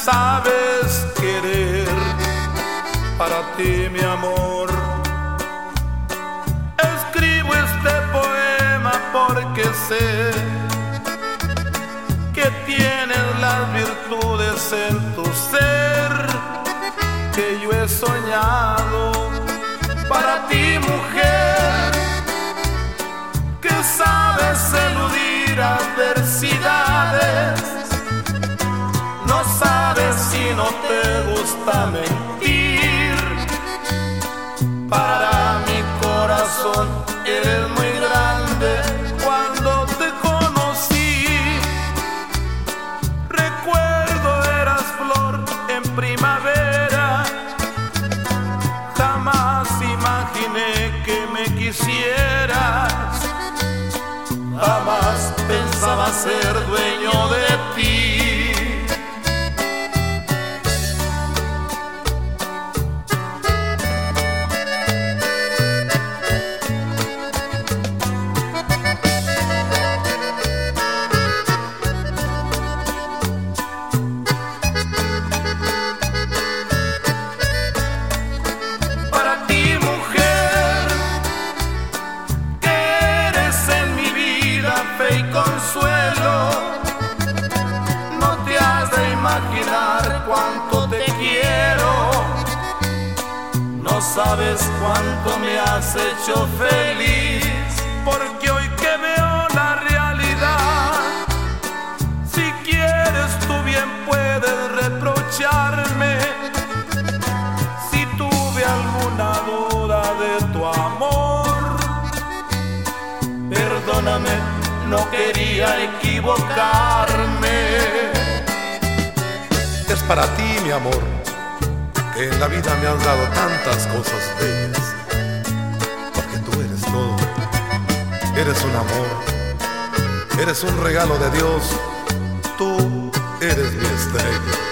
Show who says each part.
Speaker 1: sabes querer. Para ti, mi amor, escribo este poema porque sé que tienes las virtudes en tu ser que yo he soñado. Para ti, mujer, que sabes eludir adversidades, no sabes si no te gusta mentir. Para mi corazón eres muy grande. Cuando te conocí, recuerdo eras flor en primavera. Jamás imaginé que me quisieras, jamás pensaba ser dueño de ti. Y consuelo, no te has de imaginar cuánto te quiero. No sabes cuánto me has hecho feliz, porque hoy que veo la realidad, si quieres tú bien puedes reprocharme si tuve alguna duda de tu amor. Perdóname, no quería equivocarme.
Speaker 2: Es para ti, mi amor, que en la vida me has dado tantas cosas bellas. Porque tú eres todo, eres un amor, eres un regalo de Dios. Tú eres mi estrella.